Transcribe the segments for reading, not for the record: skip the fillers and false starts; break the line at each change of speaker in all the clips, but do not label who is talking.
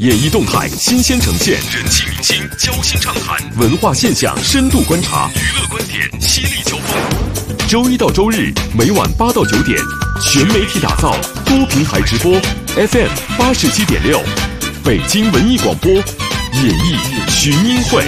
演艺动态新鲜呈现，人气明星交心畅谈，文化现象深度观察，娱乐观点犀利交锋。周一到周日每晚8到9点，全媒体打造，多平台直播 ，FM 87.6，北京文艺广播，演艺群英会。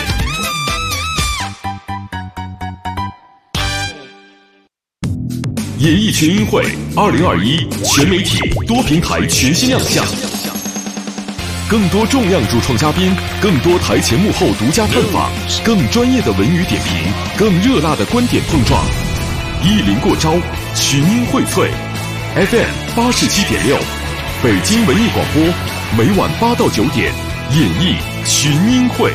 演艺群英会2021全媒体多平台全新亮相，更多重量主创嘉宾，更多台前幕后独家探访，更专业的文娱点评，更热辣的观点碰撞，一临过招，群英荟萃。FM 87.6，北京文艺广播，每晚8到9点，演艺群英会。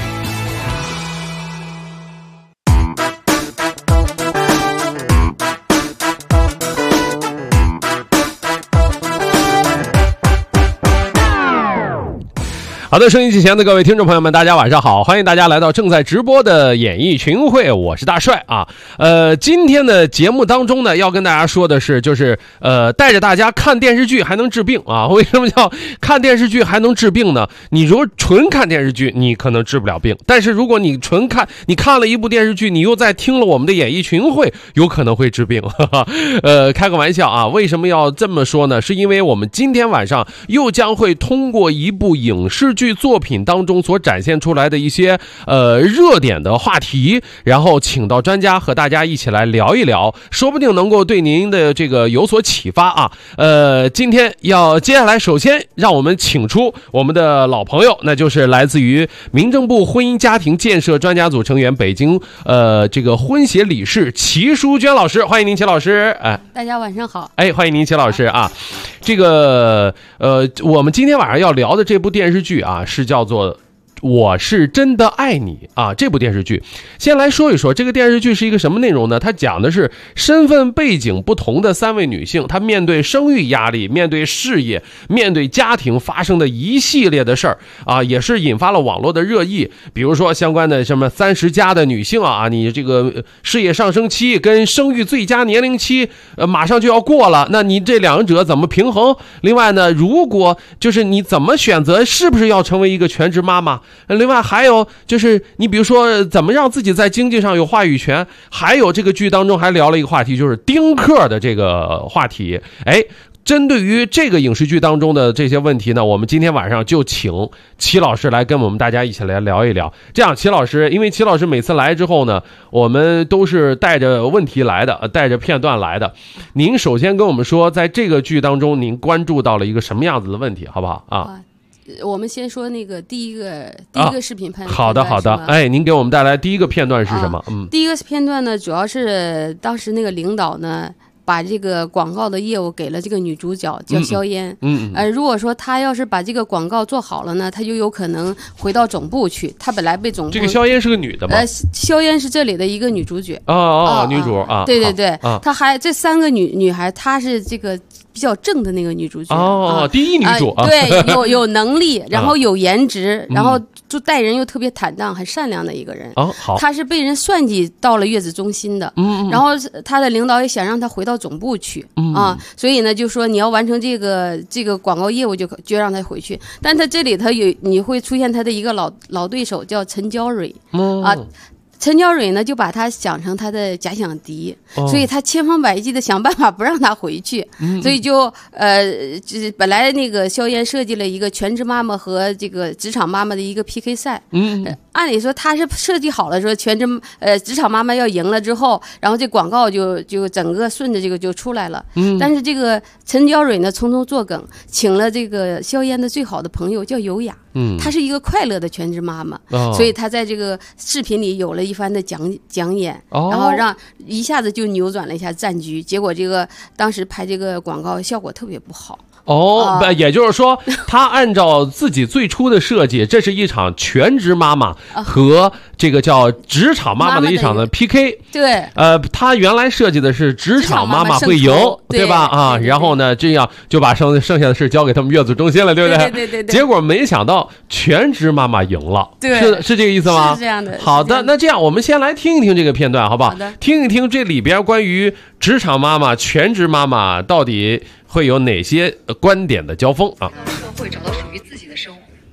好的，收音机前的各位听众朋友们，大家晚上好，欢迎大家来到正在直播的演艺群英会，我是大帅啊。今天的节目当中呢，要跟大家说的是，就是带着大家看电视剧还能治病啊。为什么叫看电视剧还能治病呢？你如果纯看电视剧，你可能治不了病，但是如果你你看了一部电视剧，你又在听了我们的演艺群英会，有可能会治病。开个玩笑啊，为什么要这么说呢？是因为我们今天晚上又将会通过一部影视剧作品当中所展现出来的一些热点的话题，然后请到专家和大家一起来聊一聊，说不定能够对您的这个有所启发啊。今天接下来首先让我们请出我们的老朋友，那就是来自于民政部婚姻家庭建设专家组成员，北京这个婚协理事齐淑娟老师，欢迎您齐老师。
大家晚上好。
欢迎您齐老师啊。这个我们今天晚上要聊的这部电视剧啊，是叫做我是真的爱你啊！这部电视剧，先来说一说这个电视剧是一个什么内容呢？它讲的是身份背景不同的3位女性，她面对生育压力、面对事业、面对家庭发生的一系列的事儿啊，也是引发了网络的热议。比如说相关的什么30+的女性啊，你这个事业上升期跟生育最佳年龄期马上就要过了，那你这两者怎么平衡？另外呢，如果就是你怎么选择，是不是要成为一个全职妈妈？另外还有就是你比如说怎么让自己在经济上有话语权，还有这个剧当中还聊了一个话题，就是丁克的这个话题。针对于这个影视剧当中的这些问题呢，我们今天晚上就请齐老师来跟我们大家一起来聊一聊。这样，齐老师，因为齐老师每次来之后呢，我们都是带着问题来的，带着片段来的。您首先跟我们说，在这个剧当中您关注到了一个什么样子的问题，好不好啊？
我们先说那个第一个视频片段。
好的，您给我们带来第一个片段是什么？
第一个片段呢，主要是当时那个领导呢，把这个广告的业务给了这个女主角叫肖嫣。如果说她要是把这个广告做好了呢，她就有可能回到总部去。她本来被总部，
这个肖嫣是个女的吗？
肖嫣是这里的一个女主角。
女主啊。
对，她还这3个女孩，她是这个比较正的那个女主角。
第一女主。
对，有能力，然后有颜值，然后就待人又特别坦荡，很善良的一个人。
好。
她是被人算计到了月子中心的。然后她的领导也想让她回到总部去。所以呢，就说你要完成这个广告业务就让她回去。但她这里你会出现她的一个老对手叫陈娇蕊。陈娇蕊呢，就把他想成他的假想敌，所以他千方百计的想办法不让他回去。所以就是本来那个肖嫣设计了一个全职妈妈和这个职场妈妈的一个 PK 赛。按理说他是设计好了说职场妈妈要赢了之后，然后这广告就整个顺着这个就出来了。但是这个陈娇蕊呢，从中作梗，请了这个肖嫣的最好的朋友叫尤雅。她是一个快乐的全职妈妈。所以她在这个视频里有了一番的讲演。然后让一下子就扭转了一下战局，结果这个当时拍这个广告效果特别不好。
也就是说他按照自己最初的设计，这是一场全职妈妈和这个叫职场妈妈的一场的 PK。
对，
他原来设计的是职场妈妈会赢，对吧？然后呢，这样就把剩下的事交给他们月子中心了，对不对？对。结果没想到全职妈妈赢了。对，是这个意思吗？
是这样的。
好的，那这样我们先来听一听这个片段，好不好？
好的。
听一听这里边关于职场妈妈、全职妈妈到底会有哪些观点的交锋啊？
社会找到属于自己的生活，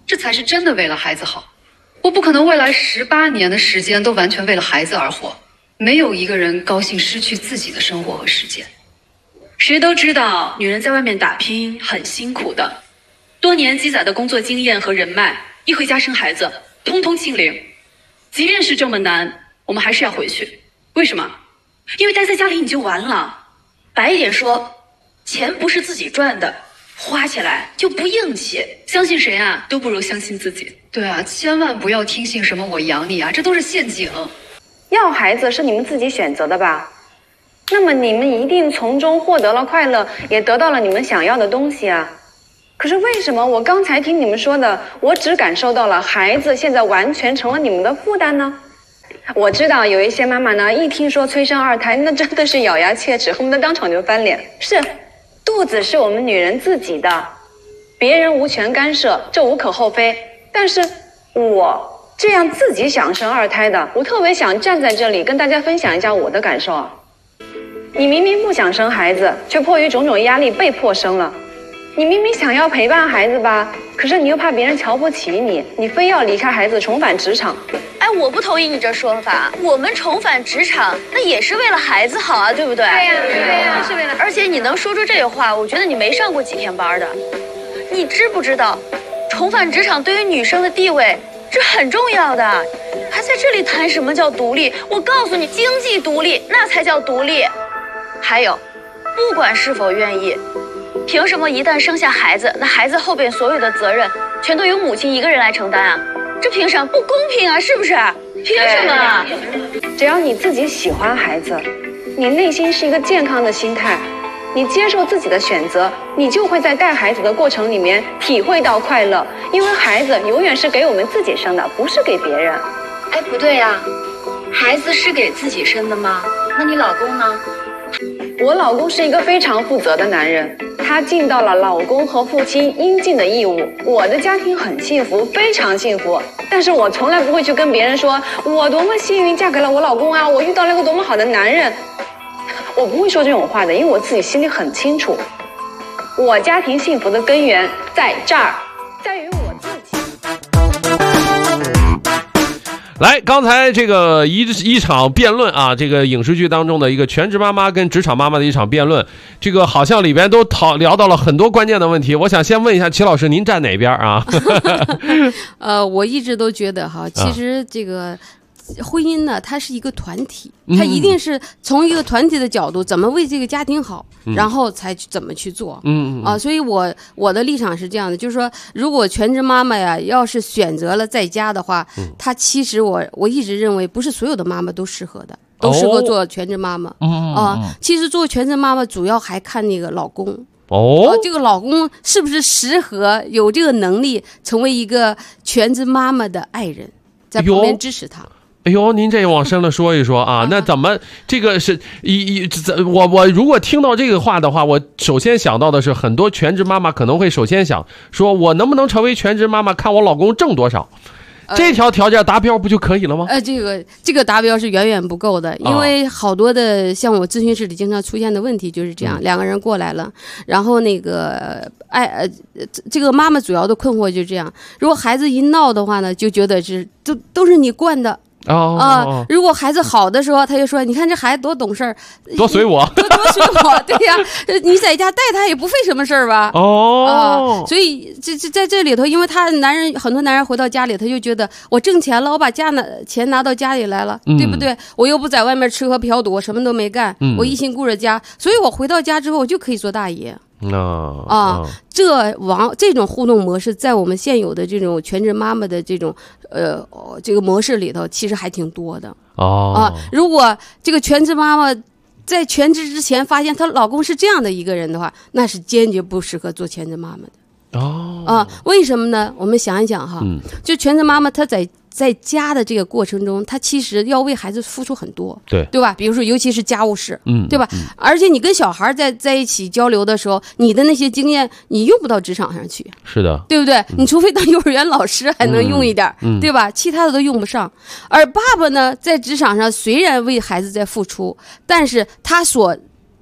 这才是真的为了孩子好。我不可能未来18年的时间都完全为了孩子而活，没有一个人高兴失去自己的生活和时间。
谁都知道女人在外面打拼很辛苦的，多年积攒的工作经验和人脉，一回家生孩子通通清零。即便是这么难，我们还是要回去。为什么？因为待在家里你就完了。白一点说，钱不是自己赚的，花起来就不硬气。相信谁啊，都不如相信自己。
对啊，千万不要听信什么我养你啊，这都是陷阱。
要孩子是你们自己选择的吧？那么你们一定从中获得了快乐，也得到了你们想要的东西啊。可是为什么我刚才听你们说的，我只感受到了孩子现在完全成了你们的负担呢？我知道有一些妈妈呢，一听说催生2胎，那真的是咬牙切齿，恨不得当场就翻脸。是，肚子是我们女人自己的，别人无权干涉，这无可厚非。但是我这样自己想生2胎的，我特别想站在这里跟大家分享一下我的感受啊。你明明不想生孩子，却迫于种种压力被迫生了。你明明想要陪伴孩子吧，可是你又怕别人瞧不起你，你非要离开孩子重返职场。
哎，我不同意你这说法。我们重返职场，那也是为了孩子好啊，对不对？
对呀，是为了。
而且你能说出这个话，我觉得你没上过几天班的。你知不知道，重返职场对于女生的地位是很重要的。还在这里谈什么叫独立？我告诉你，经济独立那才叫独立。还有，不管是否愿意，凭什么一旦生下孩子，那孩子后边所有的责任全都由母亲一个人来承担啊？这凭什么？不公平啊，是不是？凭什么？
只要你自己喜欢孩子，你内心是一个健康的心态，你接受自己的选择，你就会在带孩子的过程里面体会到快乐。因为孩子永远是给我们自己生的，不是给别人。
哎，不对呀，孩子是给自己生的吗？那你老公呢？
我老公是一个非常负责的男人，他尽到了老公和父亲应尽的义务。我的家庭很幸福，非常幸福，但是我从来不会去跟别人说我多么幸运嫁给了我老公啊，我遇到了一个多么好的男人。我不会说这种话的，因为我自己心里很清楚，我家庭幸福的根源在这儿，在于我自己。
来，刚才这个一场辩论啊，这个影视剧当中的一个全职妈妈跟职场妈妈的一场辩论，这个好像里边都聊到了很多关键的问题。我想先问一下齐老师，您站哪边啊？
我一直都觉得哈，其实这个婚姻呢，它是一个团体，它一定是从一个团体的角度，怎么为这个家庭好，然后才怎么去做。所以我的立场是这样的，就是说，如果全职妈妈呀，要是选择了在家的话，她其实我一直认为，不是所有的妈妈都适合的，都适合做全职妈妈。其实做全职妈妈主要还看那个老公。这个老公是不是适合有这个能力成为一个全职妈妈的爱人，在旁边支持她。
哎呦，您这往深了说一说啊，那怎么这个是我如果听到这个话的话，我首先想到的是，很多全职妈妈可能会首先想说，我能不能成为全职妈妈，看我老公挣多少。这条条件达标不就可以了吗？
这个达标是远远不够的，因为好多的像我咨询室里经常出现的问题就是这样，两个人过来了，然后那个这个妈妈主要的困惑就是这样，如果孩子一闹的话呢，就觉得是都是你惯的。如果孩子好的时候，他就说：“你看这孩子多懂事儿，
多随我，
多随我。”对呀，你在家带他也不费什么事儿吧？所以在这里头，因为很多男人回到家里，他就觉得我挣钱了，我把钱拿到家里来了，对不对？我又不在外面吃喝嫖赌，我什么都没干，我一心顾着家，所以我回到家之后，我就可以做大爷。这种互动模式在我们现有的这种全职妈妈的这种这个模式里头，其实还挺多的。如果这个全职妈妈在全职之前发现她老公是这样的一个人的话，那是坚决不适合做全职妈妈的。为什么呢？我们想一想哈，就全职妈妈她在家的这个过程中，她其实要为孩子付出很多，对吧？比如说，尤其是家务事，对吧？而且你跟小孩在一起交流的时候，你的那些经验你用不到职场上去，
是的，
对不对？你除非当幼儿园老师还能用一点，对吧？其他的都用不上。而爸爸呢，在职场上虽然为孩子在付出，但是他所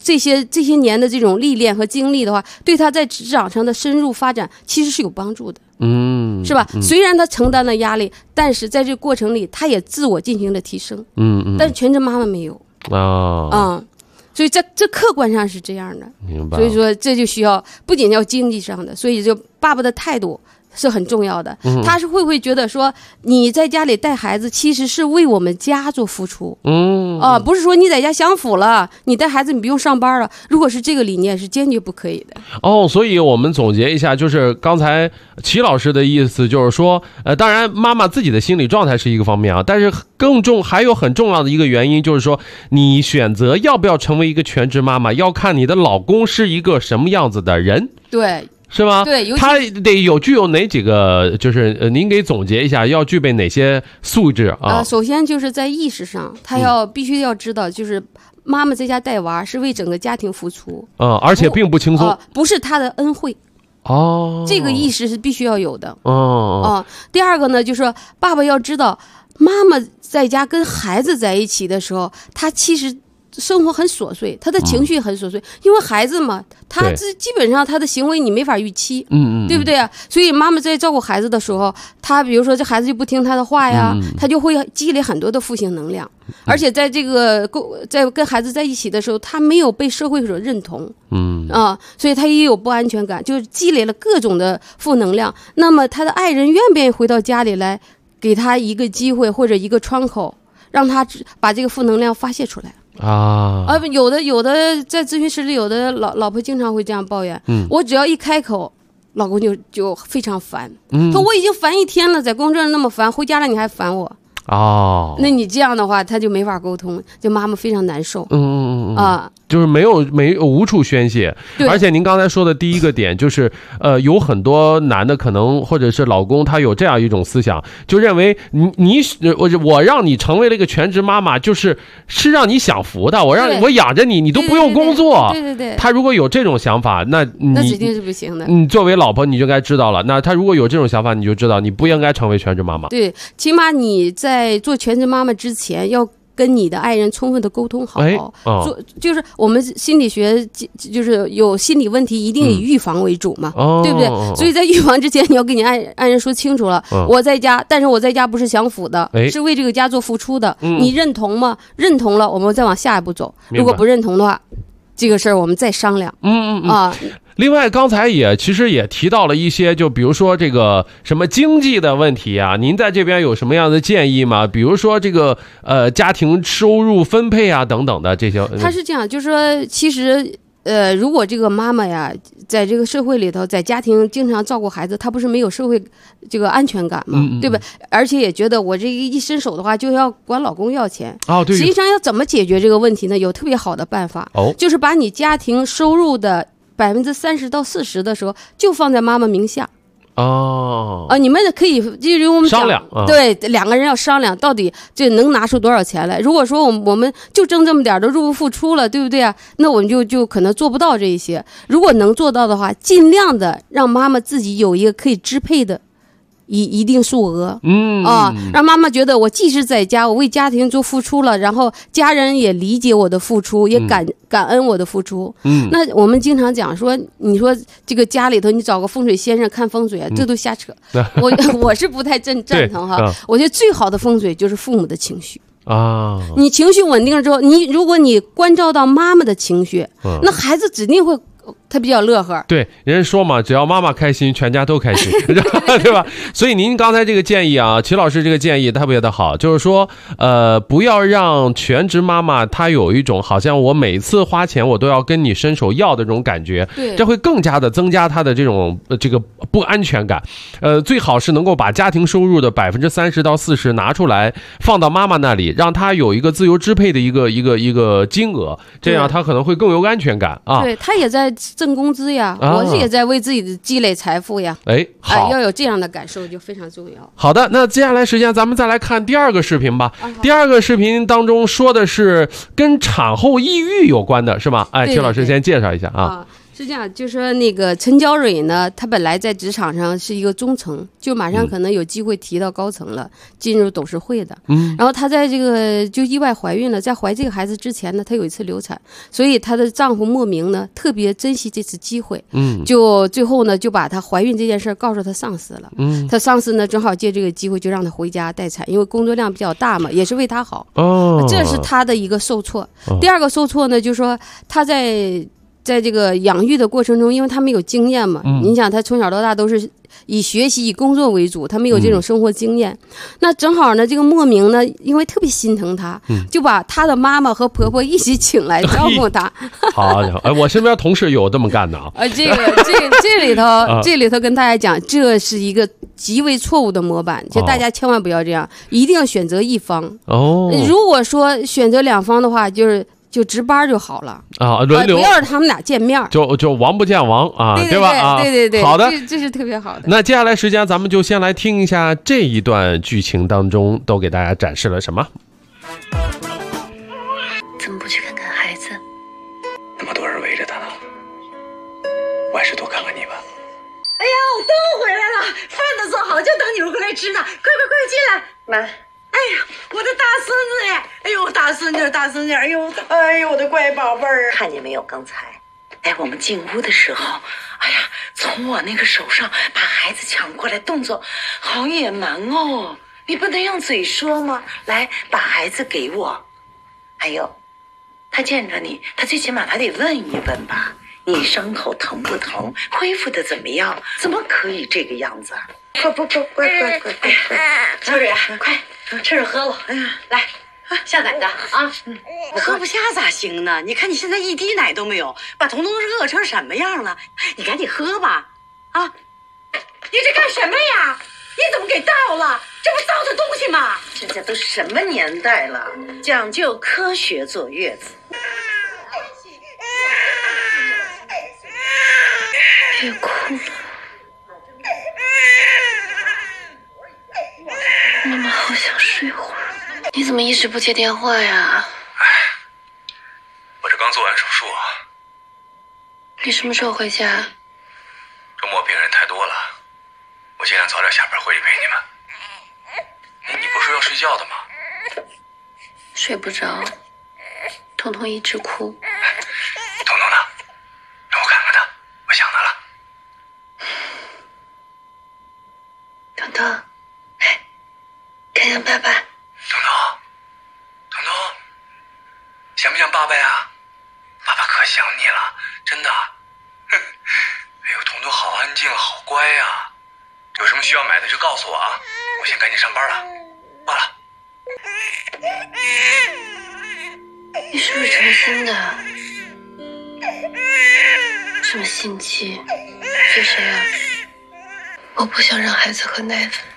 这些年的这种历练和经历的话，对他在职场上的深入发展其实是有帮助的，是吧？虽然他承担了压力，但是在这个过程里，他也自我进行了提升，但是全职妈妈没有所以这客观上是这样的，
明白。
所以说这就需要不仅要经济上的，所以就爸爸的态度是很重要的。他是会不会觉得说你在家里带孩子其实是为我们家做付出，不是说你在家享福了，你带孩子你不用上班了。如果是这个理念是坚决不可以的。
所以我们总结一下，就是刚才齐老师的意思就是说，当然妈妈自己的心理状态是一个方面啊，但是还有很重要的一个原因就是说，你选择要不要成为一个全职妈妈，要看你的老公是一个什么样子的人。
对。
是吗？
对，
他得具有哪几个？就是您给总结一下，要具备哪些素质啊？
首先就是在意识上，他必须要知道，就是妈妈在家带娃是为整个家庭付出，
而且并不轻松，
不是他的恩惠。这个意识是必须要有的。第二个呢，就是爸爸要知道，妈妈在家跟孩子在一起的时候，他其实生活很琐碎，他的情绪很琐碎，因为孩子嘛，他基本上他的行为你没法预期，对不对啊？所以妈妈在照顾孩子的时候，他比如说这孩子就不听他的话呀，他就会积累很多的负性能量，而且在跟孩子在一起的时候，他没有被社会所认同，所以他也有不安全感，就是积累了各种的负能量。那么他的爱人愿不愿意回到家里来，给他一个机会或者一个窗口，让他把这个负能量发泄出来？有的在咨询室里，有的老婆经常会这样抱怨，我只要一开口，老公就非常烦，说我已经烦一天了，在工作上那么烦，回家了你还烦我。那你这样的话，他就没法沟通，就妈妈非常难受。
就是没有无处宣泄。而且您刚才说的第一个点就是，有很多男的可能或者是老公，他有这样一种思想，就认为我让你成为了一个全职妈妈，是让你享福的，我养着你，你都不用工作。
对。
他如果有这种想法，那
指定是不行的。
你作为老婆，你就该知道了。那他如果有这种想法，你就知道你不应该成为全职妈妈。
对，起码你在做全职妈妈之前要跟你的爱人充分的沟通好，就是我们心理学就是有心理问题一定以预防为主嘛，对不对？所以在预防之前，你要跟你爱人说清楚了，我在家，但是我在家不是享福的，是为这个家做付出的，你认同吗？认同了，我们再往下一步走。如果不认同的话，这个事儿我们再商量。
另外，刚才其实也提到了一些，就比如说这个什么经济的问题啊，您在这边有什么样的建议吗？比如说这个家庭收入分配啊等等的这些。
他是这样，就是说，其实如果这个妈妈呀，在这个社会里头，在家庭经常照顾孩子，她不是没有社会这个安全感嘛，对吧？而且也觉得我这一伸手的话，就要管老公要钱。
对。
实际上要怎么解决这个问题呢？有特别好的办法，就是把你家庭收入的30%到40%的时候，就放在妈妈名下。你们可以就是我们
商量，
对，两个人要商量，到底这能拿出多少钱来。如果说我们就挣这么点的入不敷出了，对不对啊？那我们就可能做不到这一些。如果能做到的话，尽量的让妈妈自己有一个可以支配的一定数额，让妈妈觉得我即使在家，我为家庭做付出了，然后家人也理解我的付出，也感恩我的付出。那我们经常讲说，你说这个家里头你找个风水先生看风水啊，这都瞎扯。我是不太赞同哈。我觉得最好的风水就是父母的情绪。你情绪稳定了之后，如果你关照到妈妈的情绪，那孩子指定会。他比较乐呵，
对，人家说嘛，只要妈妈开心，全家都开心，对吧？所以您刚才这个建议啊，齐老师这个建议特别的好，就是说，不要让全职妈妈她有一种好像我每次花钱我都要跟你伸手要的这种感觉，
对，
这会更加的增加她的这种这个不安全感。最好是能够把家庭收入的30%到40%拿出来，放到妈妈那里，让她有一个自由支配的一个金额，这样她可能会更有安全感啊。
对，她也在挣工资呀，我也在为自己的积累财富呀。
好，
要有这样的感受就非常重要。
好的，那接下来时间咱们再来看第二个视频吧。第二个视频当中说的是跟产后抑郁有关的，是吗？齐老师先介绍一下啊。
是这样，就说那个陈娇蕊呢，她本来在职场上是一个中层，就马上可能有机会提到高层了，进入董事会的。然后她在这个就意外怀孕了，在怀这个孩子之前呢，她有一次流产，所以她的丈夫莫名呢特别珍惜这次机会，就最后呢就把她怀孕这件事告诉她上司了。她上司呢正好借这个机会就让她回家待产，因为工作量比较大嘛，也是为她好。这是她的一个受挫。第二个受挫呢，就是说她在这个养育的过程中，因为他没有经验嘛，你想他从小到大都是以学习以工作为主，他没有这种生活经验。那正好呢，这个莫名呢，因为特别心疼他，就把他的妈妈和婆婆一起请来照顾他。
好家伙，我身边同事有这么干的啊。
这里头跟大家讲，这是一个极为错误的模板，就大家千万不要这样，一定要选择一方。如果说选择两方的话，就值班就好了啊，轮流，不要让他们俩见面，
就王不见王啊，对吧？啊，
对，
好的，
这是特别好的。
那接下来时间，咱们就先来听一下这一段剧情当中都给大家展示了什么。
怎么不去看看孩子？
那么多人围着他呢，我还是多看看你吧。
哎呀，我都回来了，饭都做好，就等你们回来吃呢。快进来，
妈。
哎呀，我的大孙子呀！哎呦，大孙女，哎呦，我的乖宝贝儿！看见没有？刚才，我们进屋的时候，哎呀，从我那个手上把孩子抢过来，动作好野蛮哦！你不能用嘴说吗？来，把孩子给我。还有，他见着你，他最起码他得问一问吧，你伤口疼不疼？恢复的怎么样？怎么可以这个样子？乖！小蕊，快！吃着喝了，来下奶的啊！喝不下咋行呢？你看你现在一滴奶都没有，把彤彤是饿成什么样了？你赶紧喝吧，啊！你这干什么呀？你怎么给倒了？这不糟蹋东西吗？现在都什么年代了，讲究科学坐月子。
别哭了。妈妈好想睡会儿，你怎么一直不接电话呀？
我这刚做完手术啊。
你什么时候回家？
周末病人太多了，我尽量早点下班回去陪你们。你不是说要睡觉的吗？
睡不着，彤彤一直哭。
彤彤呢？让我看看她，我想她了。
彤彤。看看爸爸，
彤彤，想不想爸爸呀？爸爸可想你了，真的。哎呦，彤彤好安静，好乖呀。有什么需要买的就告诉我啊，我先赶紧上班了，挂了。
你是不是诚心的？这么心急，是谁啊？我不想让孩子喝奶粉。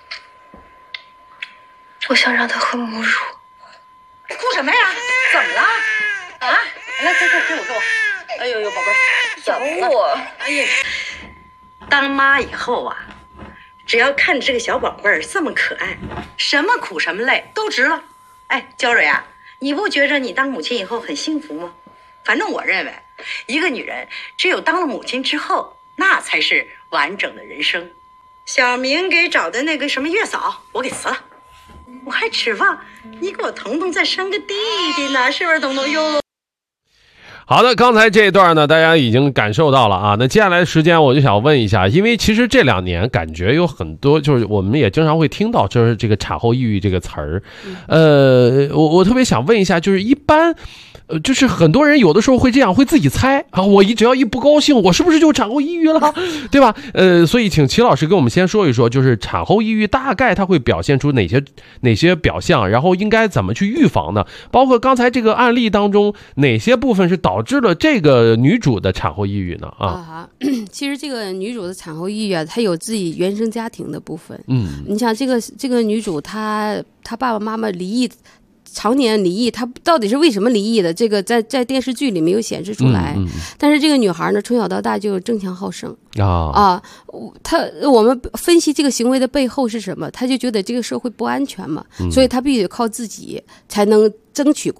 我想让他喝母乳。
哭什么呀？怎么了？啊？来，给我。哎呦，宝贝儿，怎么了？哎呀，当妈以后啊，只要看着这个小宝贝儿这么可爱，什么苦什么累都值了。娇蕊啊，你不觉着你当母亲以后很幸福吗？反正我认为，一个女人只有当了母亲之后，那才是完整的人生。小明给找的那个什么月嫂，我给辞了。我还指望你给我彤彤再生个弟弟呢，是不是彤彤哟？
好的，刚才这一段呢，大家已经感受到了啊。那接下来的时间，我就想问一下，因为其实这2年感觉有很多，就是我们也经常会听到，就是这个产后抑郁这个词儿。我特别想问一下，就是一般。就是很多人有的时候会这样，会自己猜啊，我只要一不高兴，我是不是就产后抑郁了，对吧？所以请齐老师跟我们先说一说，就是产后抑郁大概它会表现出哪些表象，然后应该怎么去预防呢？包括刚才这个案例当中，哪些部分是导致了这个女主的产后抑郁呢？
其实这个女主的产后抑郁啊，她有自己原生家庭的部分。你想这个女主她爸爸妈妈离异。常年离异，她到底是为什么离异的？这个在电视剧里没有显示出来。但是这个女孩呢，从小到大就争强好胜我们分析这个行为的背后是什么？她就觉得这个社会不安全嘛，所以她必须靠自己才能争取过来。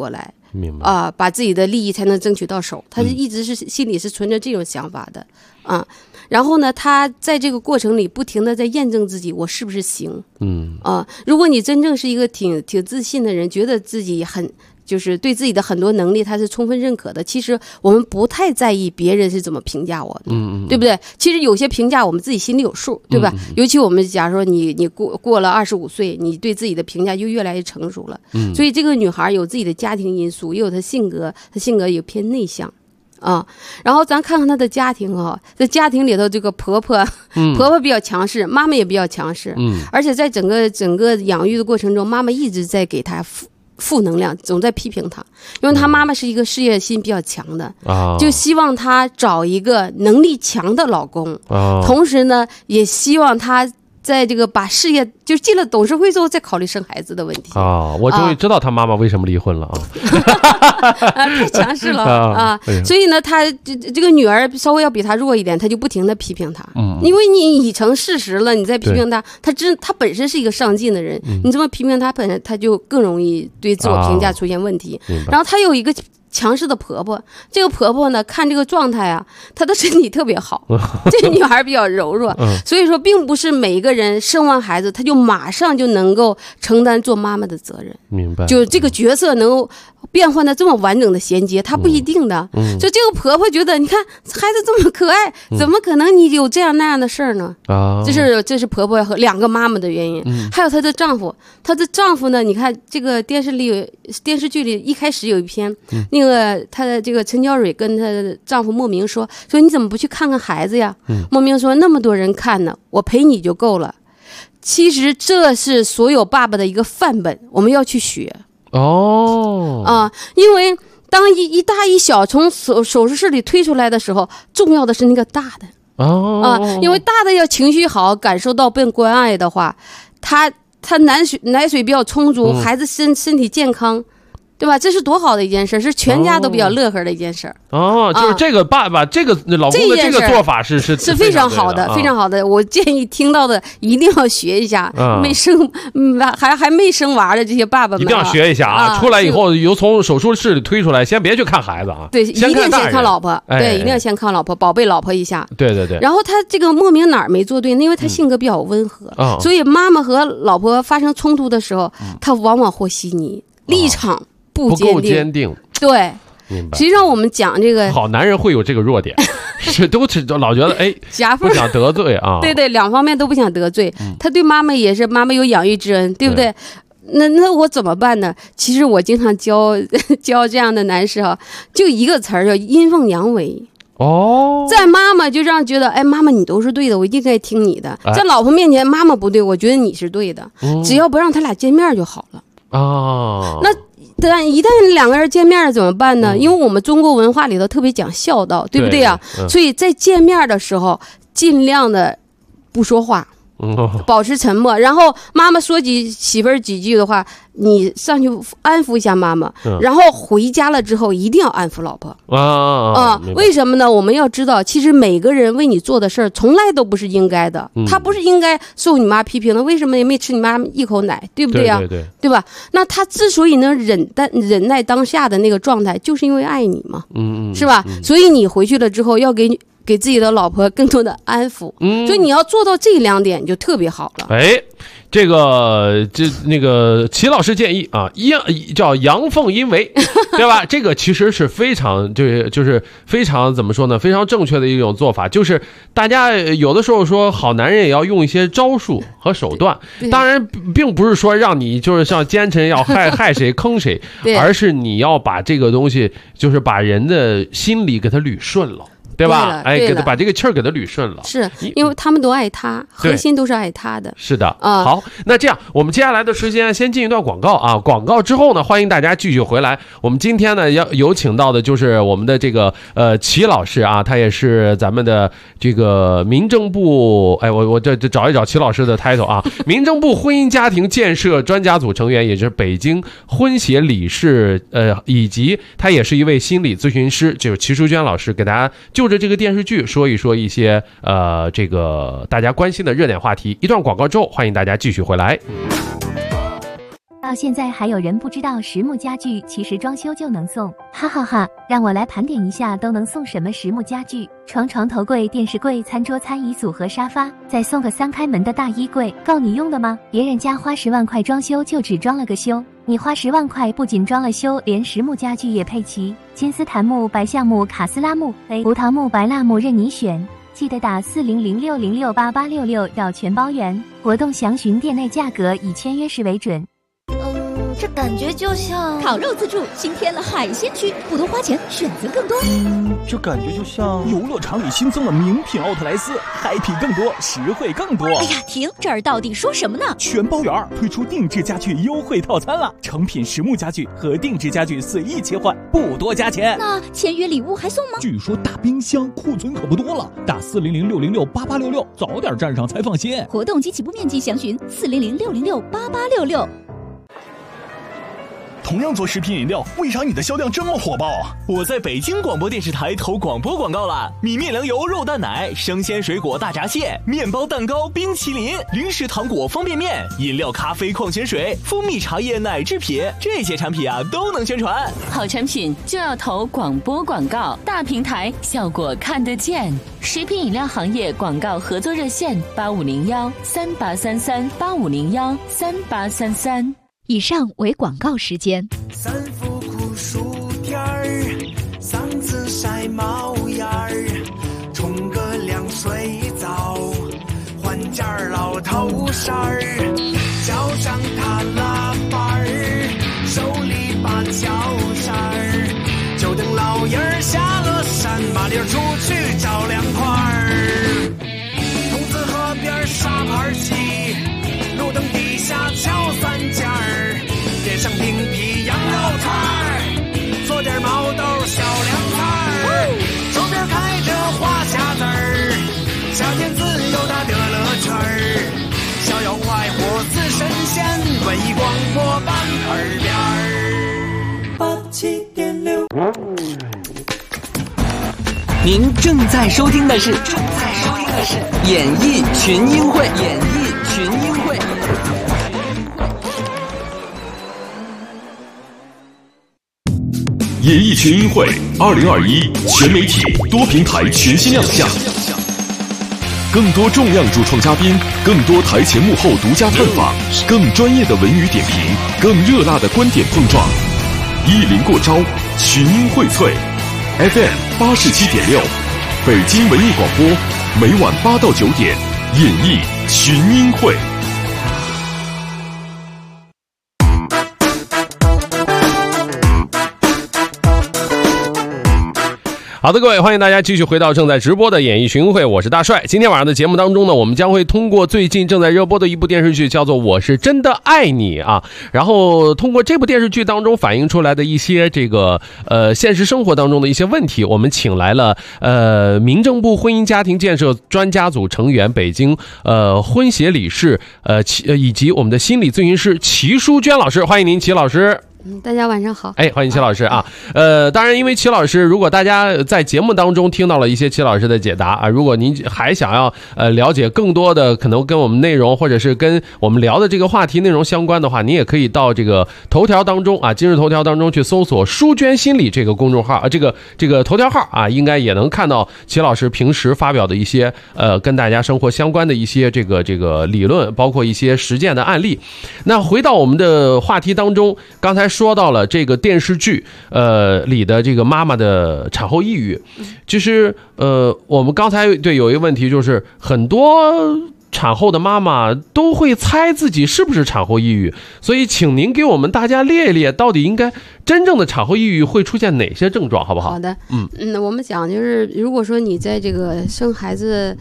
明白
把自己的利益才能争取到手，他一直是心里是存着这种想法的啊。然后呢，他在这个过程里不停的在验证自己，我是不是行？如果你真正是一个挺自信的人，觉得自己就是对自己的很多能力他是充分认可的，其实我们不太在意别人是怎么评价我的，对不对？其实有些评价我们自己心里有数，对吧？尤其我们假如说你过了25岁，你对自己的评价就越来越成熟了。所以这个女孩有自己的家庭因素，也有她性格也偏内向。然后咱看看她的家庭在家庭里头，这个婆婆比较强势，妈妈也比较强势，而且在整个养育的过程中，妈妈一直在给她负能量，总在批评她，因为她妈妈是一个事业心比较强的，就希望她找一个能力强的老公，同时呢，也希望她在这个把事业就进了董事会之后再考虑生孩子的问题
我终于知道他妈妈为什么离婚了
太强势了所以呢，他这个女儿稍微要比他弱一点，他就不停的批评他，因为你已成事实了，你再批评他，他本身是一个上进的人，你这么批评他，本身他就更容易对自我评价出现问题。然后他有一个强势的婆婆，这个婆婆呢，看这个状态啊，她的身体特别好，这个女孩比较柔弱，所以说并不是每一个人生完孩子，她就马上就能够承担做妈妈的责任。
明白？
就这个角色能够变换的这么完整的衔接，她不一定的。所以这个婆婆觉得，你看孩子这么可爱，怎么可能你有这样那样的事儿呢？这是婆婆和两个妈妈的原因。还有她的丈夫，她的丈夫呢，你看这个电视剧里一开始有一篇，那个她的这个陈娇蕊跟她的丈夫莫名说你怎么不去看看孩子呀？莫名说那么多人看呢，我陪你就够了。其实这是所有爸爸的一个范本，我们要去学因为当一大一小从手术室里推出来的时候，重要的是那个大的因为大的要情绪好，感受到被关爱的话，他奶水比较充足，孩子身体健康，对吧？这是多好的一件事，是全家都比较乐呵的一件事
就是这个爸爸这个老公的这个做法是
非常好的，非常好的。我建议听到的一定要学一下，还没生娃的这些爸爸们
一定要学一下出来以后由从手术室里推出来，先别去看孩子
对，一定先看老婆，对，一定要先看老婆，宝贝老婆一下。
对。
然后他这个莫名哪儿没做对，因为他性格比较温和，所以妈妈和老婆发生冲突的时候，他往往和稀泥，立场不够坚定，对，实际上我们讲这个
好男人会有这个弱点，都老觉得不想得罪
对，两方面都不想得罪。他对妈妈也是，妈妈有养育之恩，对不对？那我怎么办呢？其实我经常教这样的男士就一个词儿叫阴奉阳违。在妈妈就让觉得妈妈你都是对的，我一定该听你的。在老婆面前，妈妈不对，我觉得你是对的，只要不让他俩见面就好了。但一旦两个人见面怎么办呢？因为我们中国文化里头特别讲孝道，对不对啊？所以在见面的时候尽量的不说话，保持沉默，然后妈妈说媳妇儿几句的话，你上去安抚一下妈妈，然后回家了之后一定要安抚老婆为什么呢？我们要知道，其实每个人为你做的事儿从来都不是应该的，他不是应该受你妈批评的，为什么也没吃你妈一口奶，对不对呀？对吧？那他之所以能忍耐当下的那个状态，就是因为爱你嘛，是吧？所以你回去了之后要给自己的老婆更多的安抚，所以你要做到这2点就特别好了。
那个齐老师建议叫阳奉阴违，对吧？这个其实是非常就是非常怎么说呢？非常正确的一种做法，就是大家有的时候说好男人也要用一些招数和手段，当然并不是说让你就是像奸臣要害谁坑谁，而是你要把这个东西就是把人的心理给他捋顺了。对吧？给他把这个气儿给他捋顺了，
是因为他们都爱他，核心都是爱他的。
是的，好，那这样我们接下来的时间先进一段广告广告之后呢，欢迎大家继续回来。我们今天呢要有请到的就是我们的这个齐老师他也是咱们的这个民政部，我这找一找齐老师的 title 民政部婚姻家庭建设专家组成员，也就是北京婚协理事，以及他也是一位心理咨询师，就是齐淑娟老师，给大家就着这个电视剧说一说一些这个大家关心的热点话题。一段广告之后，欢迎大家继续回来。
到现在还有人不知道实木家具其实装修就能送，哈哈哈！让我来盘点一下都能送什么实木家具：床、床头柜、电视柜、餐桌、餐椅组和沙发，再送个3开门的大衣柜，够你用的吗？别人家花10万块装修就只装了个修，你花10万块不仅装了修，连实木家具也配齐，金丝檀木、白橡木、卡斯拉木、葡萄木、白蜡木任你选。记得打4006068866要全包圆，活动详询店内价格，以签约时为准。
这感觉就像
烤肉自助新添了海鲜区，不多花钱，选择更多。
这感觉就像游乐场里新增了名品奥特莱斯，嗨皮更多，实惠更多。
哎呀，停！这儿到底说什么呢？
全包圆推出定制家具优惠套餐了，成品实木家具和定制家具随意切换，不多加钱。
那签约礼物还送吗？
据说大冰箱库存可不多了，打4006068866，早点站上才放心。
活动及起步面积详询4006068866。
同样做食品饮料，为啥你的销量这么火爆啊？
我在北京广播电视台投广播广告了，米面粮油肉蛋奶、生鲜水果大闸蟹、面包蛋糕、冰淇淋、零食糖果方便面、饮料咖啡矿泉水、蜂蜜茶叶奶制品，这些产品啊都能宣传。
好产品就要投广播广告，大平台效果看得见。食品饮料行业广告合作热线8501383385013833。
以上为广告时间。
三伏苦薯片儿，嗓子晒冒烟儿，冲个凉水澡，换件老头衫儿，脚上踏拉板儿，手里把脚扇儿，就等老爷儿下了山，麻溜出去找凉快儿。筒子河边沙盘戏，路灯底下敲3件儿，点上冰皮羊肉串儿，做点毛豆小凉菜儿，周边开着花匣子儿，夏天自由的乐乐圈儿，逍遥快活似神仙，文艺广播办耳边儿87.6。
您正在收听的是演艺群英会。
演艺群英会2021全媒体多平台全新亮相，更多重量主创嘉宾，更多台前幕后独家探访，更专业的文娱点评，更热辣的观点碰撞。一临过招，群英荟萃 FM 87.6，北京文艺广播，每晚8到9点，演艺群英会。
好的，各位，欢迎大家继续回到正在直播的演艺群英会，我是大帅。今天晚上的节目当中呢，我们将会通过最近正在热播的一部电视剧，叫做《我是真的爱你》啊，然后通过这部电视剧当中反映出来的一些这个现实生活当中的一些问题，我们请来了民政部婚姻家庭建设专家组成员、北京婚协理事以及我们的心理咨询师齐淑娟老师，欢迎您，齐老师。
大家晚上好。
欢迎齐老师啊。当然因为齐老师，如果大家在节目当中听到了一些齐老师的解答啊，如果您还想要了解更多的可能跟我们内容或者是跟我们聊的这个话题内容相关的话，你也可以到这个头条当中啊，今日头条当中去搜索淑娟心理这个公众号啊，这个头条号啊，应该也能看到齐老师平时发表的一些跟大家生活相关的一些这个理论，包括一些实践的案例。那回到我们的话题当中，刚才说到了这个电视剧里的这个妈妈的产后抑郁，就是我们刚才有一个问题，就是很多产后的妈妈都会猜自己是不是产后抑郁，所以请您给我们大家列一列，到底应该真正的产后抑郁会出现哪些症状，好不好？
好的，我们讲就是，如果说你在这个生孩子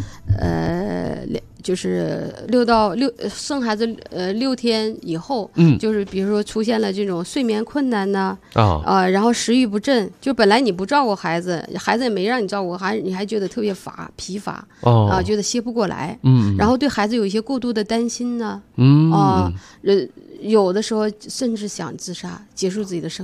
就是生孩子6天以后，就是比如说出现了这种睡眠困难呢，然后食欲不振，就本来你不照顾孩子，孩子也没让你照顾，你还觉得特别疲乏，觉得歇不过来，然后对孩子有一些过度的担心呢，有的时候甚至想自杀，结束自己的生命。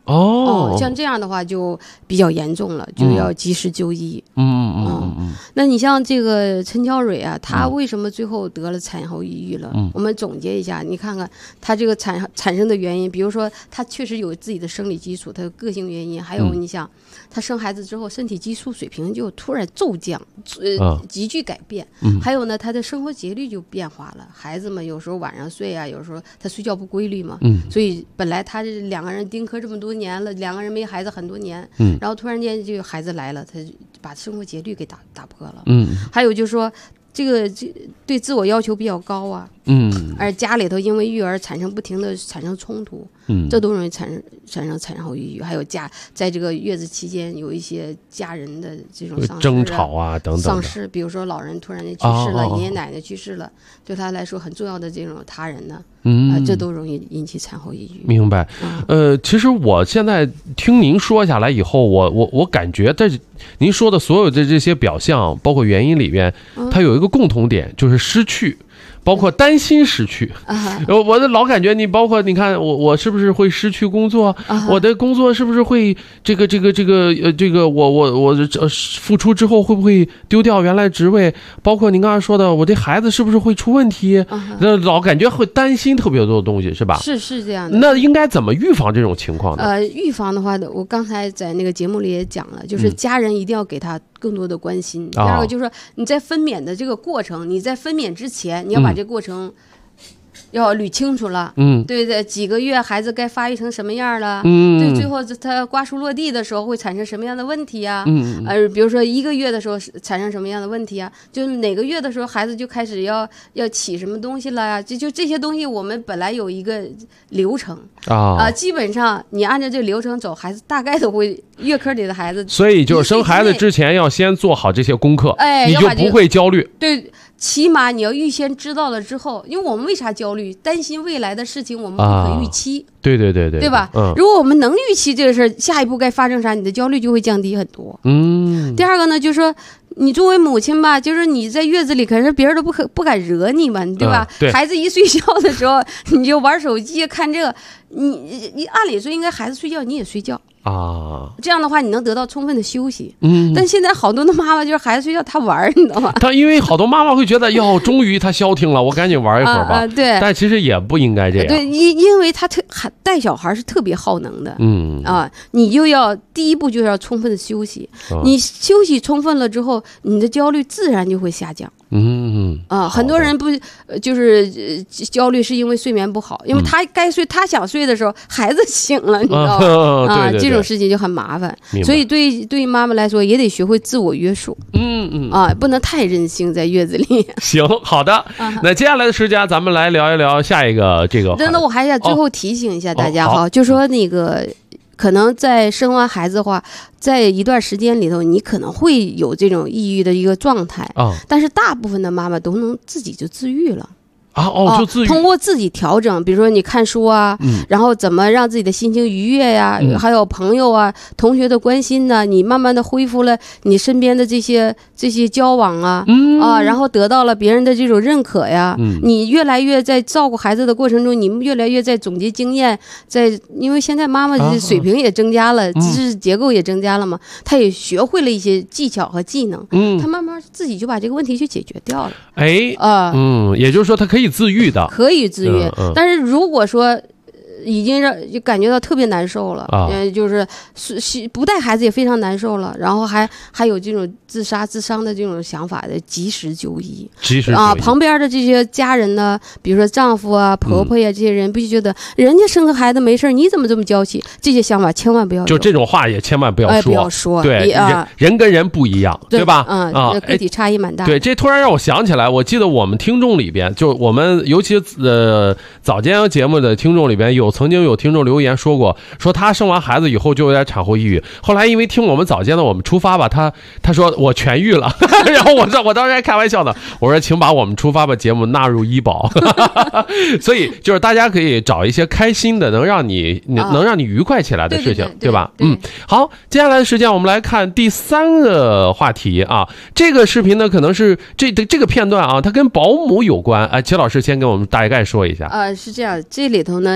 像这样的话就比较严重了，就要及时就医。那你像这个陈乔蕊啊，她为什么最后得了产后抑郁了？我们总结一下，你看看她这个产生的原因，比如说她确实有自己的生理基础，她有个性原因，还有你想她生孩子之后身体激素水平就突然骤降，急剧改变。还有呢，她的生活节律就变化了，孩子们有时候晚上睡啊，有时候她睡觉不规律嘛，所以本来她这两个人丁克这么多年了，两个人没孩子很多年，然后突然间就孩子来了，她把生活节律给打破了。还有就是说这对自我要求比较高啊，而家里头因为育儿不停的产生冲突，这都容易产生产后抑郁。还有在这个月子期间有一些家人的这种丧失
争吵啊等等
丧失，比如说老人突然间去世了，爷爷奶奶去世了，对他来说很重要的这种他人呢，这都容易引起产后抑郁。
明白。其实我现在听您说下来以后，我感觉在您说的所有的这些表象，包括原因里边，它有一个共同点，就是失去。包括担心失去，我的老感觉你包括你看我是不是会失去工作，我的工作是不是会这个我付出之后会不会丢掉原来职位，包括您刚才说的我这孩子是不是会出问题，老感觉会担心特别多的东西，是吧？
是这样的。
那应该怎么预防这种情况呢？
预防的话，我刚才在那个节目里也讲了，就是家人一定要给他更多的关心。第二个就是说你在分娩的这个过程，你在分娩之前你要把这个过程要捋清楚了，对对，几个月孩子该发育成什么样了，对，最后他瓜熟落地的时候会产生什么样的问题啊？比如说1个月的时候产生什么样的问题啊？就是哪个月的时候孩子就开始要起什么东西了呀？就这些东西我们本来有一个流程基本上你按照这个流程走，孩子大概都会月科里的孩子，
所以就是生孩子之前要先做好这些功课，你就不会焦虑。
对。起码你要预先知道了之后，因为我们为啥焦虑？担心未来的事情我们不可预期。对吧？如果我们能预期这个事儿，下一步该发生啥，你的焦虑就会降低很多。第二个呢，就是说你作为母亲吧，就是你在月子里，可是别人都不敢惹你嘛，对吧？
对。
孩子一睡觉的时候，你就玩手机看这个，你按理说应该孩子睡觉你也睡觉。这样的话你能得到充分的休息。但现在好多的妈妈就是孩子睡觉他玩，你知道吗？
因为好多妈妈会觉得哟，终于他消停了，我赶紧玩一会儿吧。
对。
但其实也不应该这样。
对，因为他带小孩是特别耗能的。你就要第一步就要充分的休息。你休息充分了之后，你的焦虑自然就会下降。很多人不就是焦虑是因为睡眠不好，因为他该睡，他想睡的时候孩子醒了，你知道吗？
对，
这种事情就很麻烦。所以对妈妈来说也得学会自我约束。不能太任性在月子里。
行，好的。那接下来的时间咱们来聊一聊下一个这个。
那我还要最后提醒一下大家哈，就说那个。可能在生完孩子的话，在一段时间里头，你可能会有这种抑郁的一个状态，但是大部分的妈妈都能自己就自愈了。
就自愈，
通过自己调整，比如说你看书啊，然后怎么让自己的心情愉悦呀，还有朋友啊、同学的关心呢，你慢慢的恢复了你身边的这些交往啊，然后得到了别人的这种认可呀，你越来越在照顾孩子的过程中，你越来越在总结经验，因为现在妈妈的水平也增加了，知识结构也增加了嘛，她也学会了一些技巧和技能，她慢慢自己就把这个问题就解决掉了。
也就是说她可以自愈的，
可以自愈。但是如果说已经就感觉到特别难受了，就是不带孩子也非常难受了，然后还有这种自伤的这种想法的，及时就医。旁边的这些家人呢，比如说丈夫啊、婆婆呀，这些人必须觉得人家生个孩子没事，你怎么这么娇气？这些想法千万不要有，
就这种话也千万不要说。
不要说，
对，人跟人不一样，对吧？
个体差异蛮大。
对，这突然让我想起来，我记得我们听众里边，就我们尤其早间节目的听众里边曾经有听众留言说过，说他生完孩子以后就有点产后抑郁，后来因为听我们早间的我们出发吧，他说我痊愈了，然后我当时还开玩笑呢，我说请把我们出发吧节目纳入医保。所以就是大家可以找一些开心的能让你愉快起来的事情，对吧？好，接下来的时间我们来看第3个话题啊。这个视频呢可能是这个片段啊，它跟保姆有关。齐老师先跟我们大概说一下。
是这样，这里头呢视频里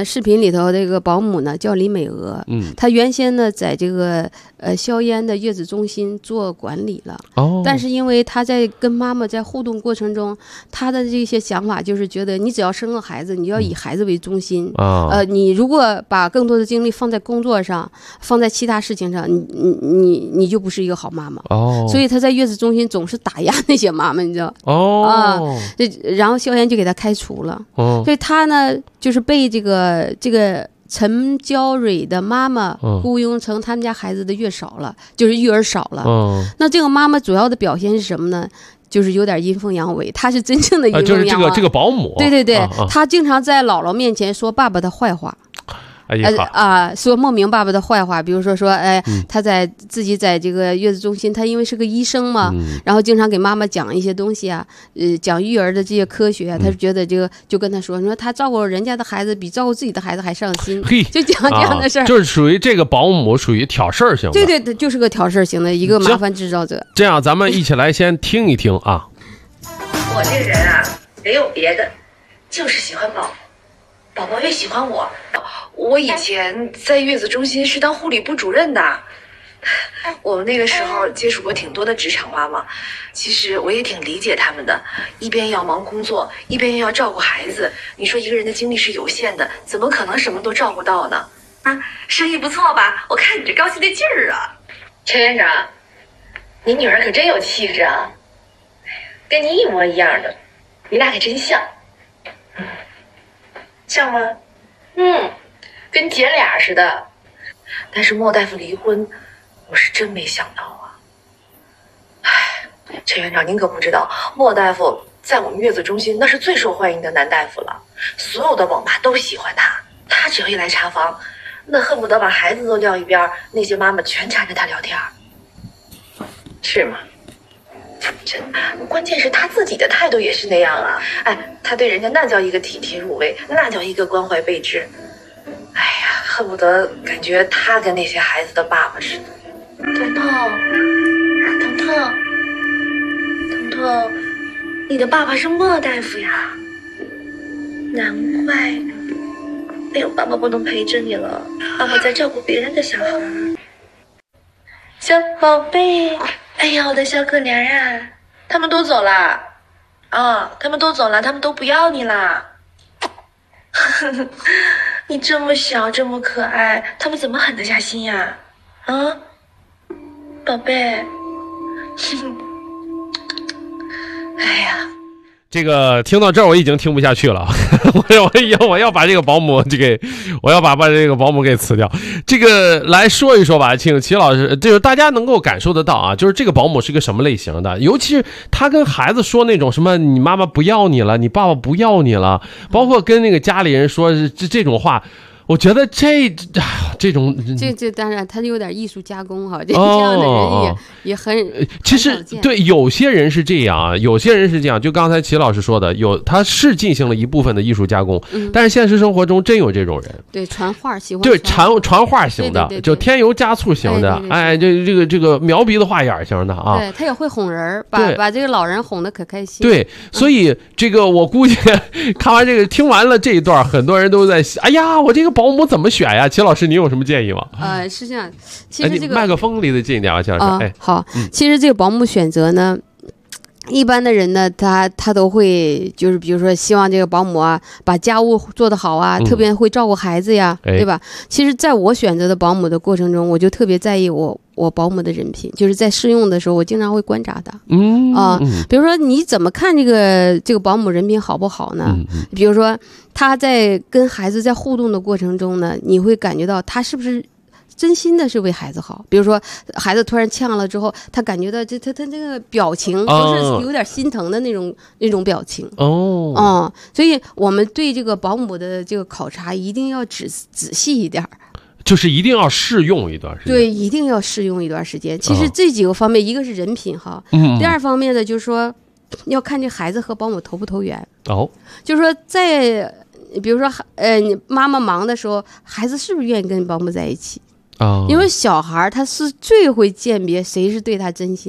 里头这个保姆呢叫李美娥，她原先呢在这个萧烟的月子中心做管理了，但是因为她在跟妈妈在互动过程中，她的这些想法就是觉得你只要生个孩子，你要以孩子为中心，你如果把更多的精力放在工作上，放在其他事情上，你就不是一个好妈妈。所以她在月子中心总是打压那些妈妈，你知道？然后萧烟就给她开除了。所以她呢，就是被这个陈娇蕊的妈妈雇佣成他们家孩子的月嫂了，就是育儿嫂了。那这个妈妈主要的表现是什么呢？就是有点阴奉阳违，她是真正的阴奉阳违。
就是这个保姆。
对对对，她经常在姥姥面前说爸爸的坏话。说莫名爸爸的坏话，比如说他自己在这个月子中心，他因为是个医生嘛，然后经常给妈妈讲一些东西啊，讲育儿的这些科学，他是觉得这个就跟他说他照顾人家的孩子比照顾自己的孩子还上心，就讲这样的事儿，
就是属于这个保姆属于挑事儿型的，
对对对，就是个挑事儿型的一个麻烦制造者。
这样咱们一起来先听一听啊。
我这个人啊，没有别的，就是喜欢宝宝也喜欢我。我以前在月子中心是当护理部主任的，我们那个时候接触过挺多的职场妈妈，其实我也挺理解他们的，一边要忙工作，一边又要照顾孩子，你说一个人的精力是有限的，怎么可能什么都照顾到呢？生意不错吧？我看你这高兴的劲儿啊。陈园长，你女儿可真有气质啊，跟你一模一样的，你俩可真像。像吗？跟姐俩似的。但是莫大夫离婚，我是真没想到啊。陈院长，您可不知道，莫大夫在我们月子中心那是最受欢迎的男大夫了，所有的网妈都喜欢他。他只要一来查房，那恨不得把孩子都撂一边，那些妈妈全缠着他聊天。是吗？真，关键是他自己的态度也是那样啊！他对人家那叫一个体贴入微，那叫一个关怀备至。恨不得感觉他跟那些孩子的爸爸似的。彤彤，你的爸爸是莫大夫呀？难怪。哎呦，爸爸不能陪着你了，爸爸在照顾别人的小孩。小宝贝。哎呀，我的小可怜啊！他们都走了，他们都走了，他们都不要你了。你这么小，这么可爱，他们怎么狠得下心呀？宝贝。哎呀。
这个听到这儿我已经听不下去了，我要把这个保姆我要把这个保姆给辞掉。这个来说一说吧，请齐老师，就是大家能够感受得到啊，就是这个保姆是个什么类型的，尤其是他跟孩子说那种什么你妈妈不要你了，你爸爸不要你了，包括跟那个家里人说这种话。我觉得这种
当然他有点艺术加工哈，这样的人也很
其实对有些人是这样啊，有些人是这样，就刚才齐老师说的，他是进行了一部分的艺术加工，但是现实生活中真有这种人，
对传话喜欢
对传话型的，对就添油加醋型的，这个描鼻子画眼型的啊，
对他也会哄人，把这个老人哄得可开心。
对，所以这个我估计看完这个听完了这一段，很多人都在想，哎呀，我这个保姆怎么选呀？齐老师，你有什么建议吗？
是这样，其实这个
麦克风离得近一点啊，齐老师。
好，其实这个保姆选择呢，一般的人呢，他都会就是比如说希望这个保姆啊把家务做得好啊，特别会照顾孩子呀，对吧？其实在我选择的保姆的过程中，我就特别在意我保姆的人品，就是在试用的时候，我经常会观察他。比如说你怎么看这个保姆人品好不好呢？比如说他在跟孩子在互动的过程中呢，你会感觉到他是不是真心的是为孩子好。比如说孩子突然呛了之后，他感觉到他这个表情都是有点心疼的那种表情。所以我们对这个保姆的这个考察一定要仔细一点，
就是一定要试用一段时间。对，
一定要试用一段时间。其实这几个方面，一个是人品哈，第二方面呢就是说要看这孩子和保姆投不投缘。就是说比如说你妈妈忙的时候，孩子是不是愿意跟保姆在一起？因为小孩他是最会鉴别谁是对他真心的。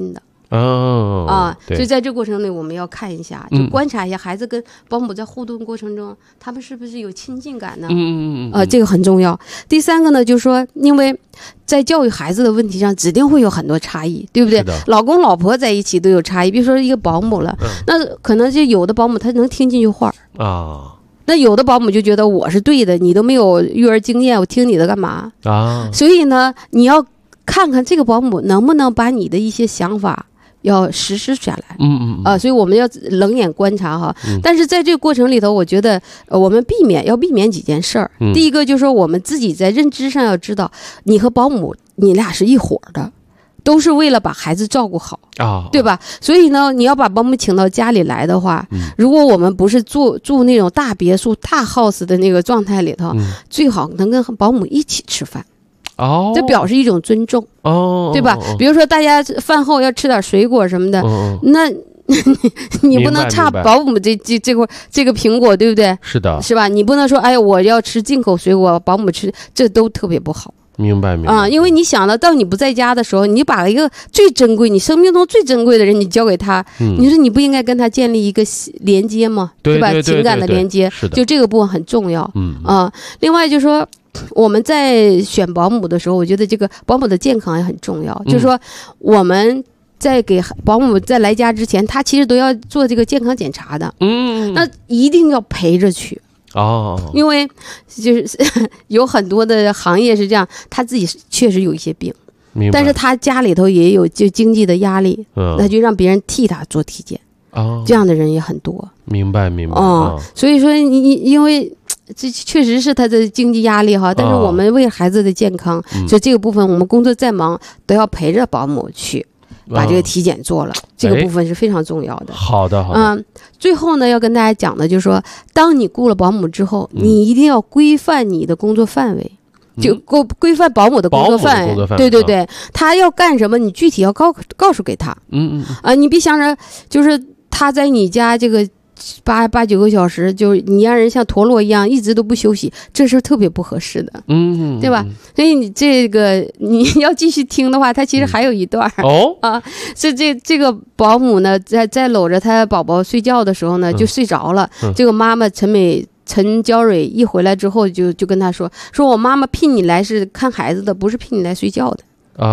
所以在这过程里我们要看一下，就观察一下孩子跟保姆在互动过程中，他们是不是有亲近感呢？这个很重要。第三个呢，就是说，因为在教育孩子的问题上，指定会有很多差异，对不对？老公老婆在一起都有差异，比如说一个保姆了，那可能就有的保姆他能听进去话啊。那有的保姆就觉得我是对的，你都没有育儿经验，我听你的干嘛啊？所以呢，你要看看这个保姆能不能把你的一些想法要实施下来。所以我们要冷眼观察哈。但是在这个过程里头，我觉得我们要避免几件事儿。第一个就是说，我们自己在认知上要知道，你和保姆你俩是一伙的。都是为了把孩子照顾好对吧？所以呢，你要把保姆请到家里来的话，如果我们不是住那种大别墅、大 house 的那个状态里头，最好能跟保姆一起吃饭。这表示一种尊重对吧？比如说大家饭后要吃点水果什么的，那你不能差保姆这个苹果，对不对？是的，是吧？你不能说哎，我要吃进口水果，保姆吃，这都特别不好。
明白
因为你想到你不在家的时候，你把一个最珍贵，你生命中最珍贵的人，你交给他，你说你不应该跟他建立一个连接吗？对吧？情感的连接，就这个部分很重要。另外就是说，我们在选保姆的时候，我觉得这个保姆的健康也很重要。就是说，我们在给保姆在来家之前，他其实都要做这个健康检查的。那一定要陪着去。因为就是有很多的行业是这样，他自己确实有一些病，但是他家里头也有就经济的压力，那就让别人替他做体检。这样的人也很多。明白。所以说因为这确实是他的经济压力哈，但是我们为孩子的健康，所以这个部分我们工作再忙都要陪着保姆去把这个体检做了，这个部分是非常重要的。好的。最后呢，要跟大家讲的就是说，当你雇了保姆之后，你一定要规范你的工作范围，就规范保姆的工作范围。对，他要干什么，你具体要告诉给他。你别想着就是他在你家这个8、9个小时，就是你让人像陀螺一样一直都不休息，这是特别不合适的，对吧？所以你这个你要继续听的话，它其实还有一段是这个保姆呢，在搂着他宝宝睡觉的时候呢，就睡着了。这个妈妈陈娇蕊一回来之后就跟他说我妈妈聘你来是看孩子的，不是聘你来睡觉的。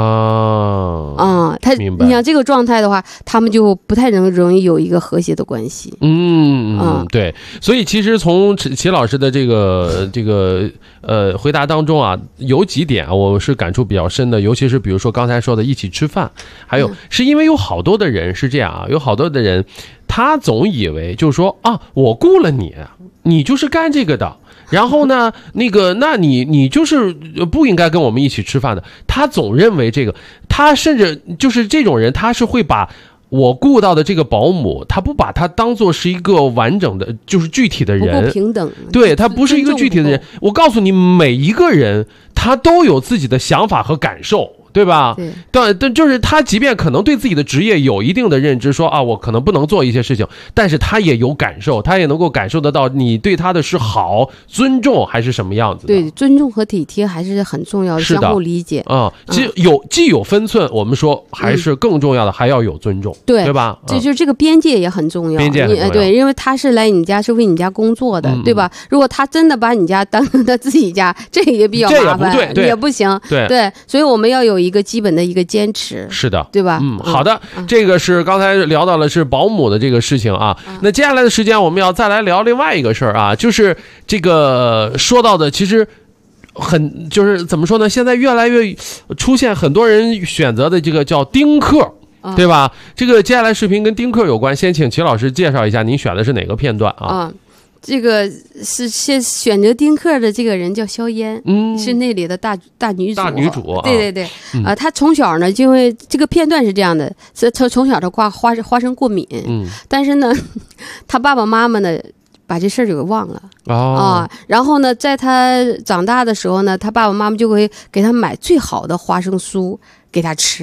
你像这个状态的话，他们就不太容易有一个和谐的关系。对，所以其实从齐老师的这个回答当中啊，有几点我是感触比较深的，尤其是比如说刚才说的一起吃饭，还有是因为有好多的人是这样啊，有好多的人他总以为就是说我雇了你就是干这个的。然后呢，那你就是不应该跟我们一起吃饭的。他总认为这个，他甚至就是这种人，他是会把我雇到的这个保姆，他不把他当做是一个完整的，就是具体的人，不平等。对，他不是一个具体的人。我告诉你，每一个人他都有自己的想法和感受。对吧？但就是他即便可能对自己的职业有一定的认知，说我可能不能做一些事情，但是他也有感受，他也能够感受得到你对他的是好、尊重还是什么样子的。对，尊重和体贴还是很重要的，相互理解既有分寸，我们说还是更重要的，还要有尊重，对吧？就是这个边界也很重要，对，因为他是来你家是为你家工作的，对吧？如果他真的把你家当成他自己家，这也比较麻烦，也不行，对，所以我们要有一个基本的一个坚持，是的，对吧？好的，这个是刚才聊到了是保姆的这个事情啊。那接下来的时间我们要再来聊另外一个事儿啊，就是这个说到的其实就是怎么说呢？现在越来越出现很多人选择的这个叫丁克，对吧？这个接下来视频跟丁克有关，先请齐老师介绍一下您选的是哪个片段啊？这个是选择丁克的这个人叫萧烟，是那里的大女主。对，她从小呢，因为这个片段是这样的，她从小她花生过敏，但是呢，她爸爸妈妈呢把这事儿就给忘了然后呢，在她长大的时候呢，她爸爸妈妈就会给她买最好的花生酥给她吃。